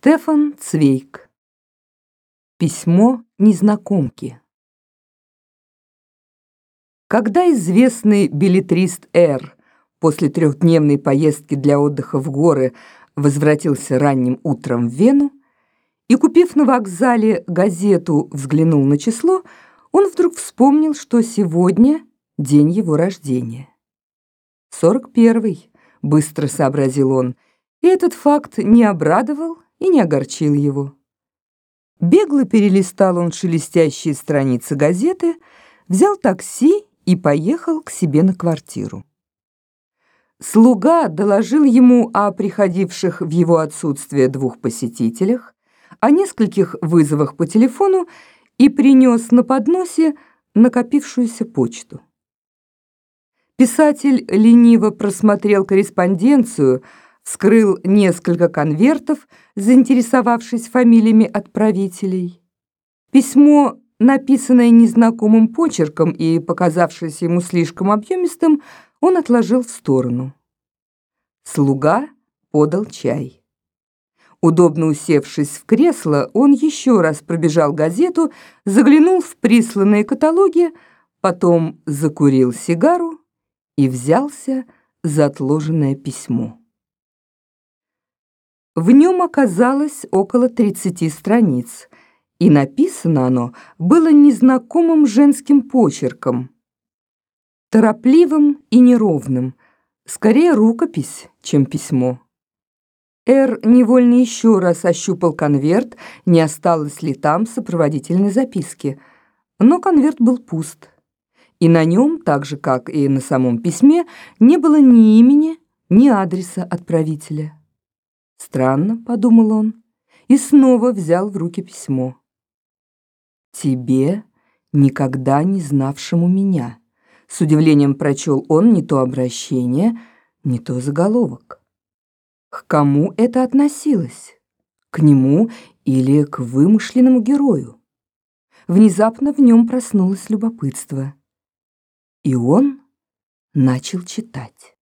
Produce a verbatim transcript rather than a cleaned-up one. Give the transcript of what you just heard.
Стефан Цвейг. Письмо незнакомки. Когда известный беллетрист Р. после трехдневной поездки для отдыха в горы возвратился ранним утром в Вену и, купив на вокзале газету, взглянул на число, он вдруг вспомнил, что сегодня день его рождения. «Сорок первый», — быстро сообразил он, и этот факт не обрадовал и не огорчил его. Бегло перелистал он шелестящие страницы газеты, взял такси и поехал к себе на квартиру. Слуга доложил ему о приходивших в его отсутствие двух посетителях, о нескольких вызовах по телефону и принес на подносе накопившуюся почту. Писатель лениво просмотрел корреспонденцию, вскрыл несколько конвертов, заинтересовавшись фамилиями отправителей. Письмо, написанное незнакомым почерком и показавшееся ему слишком объемистым, он отложил в сторону. Слуга подал чай. Удобно усевшись в кресло, он еще раз пробежал газету, заглянул в присланные каталоги, потом закурил сигару и взялся за отложенное письмо. В нем оказалось около тридцати страниц, и написано оно было незнакомым женским почерком, торопливым и неровным, скорее рукопись, чем письмо. Р. невольно еще раз ощупал конверт, не осталось ли там сопроводительной записки, но конверт был пуст, и на нем, так же, как и на самом письме, не было ни имени, ни адреса отправителя. «Странно», — подумал он, и снова взял в руки письмо. «Тебе, никогда не знавшему меня», — с удивлением прочел он не то обращение, не то заголовок. К кому это относилось? К нему или к вымышленному герою? Внезапно в нем проснулось любопытство, и он начал читать.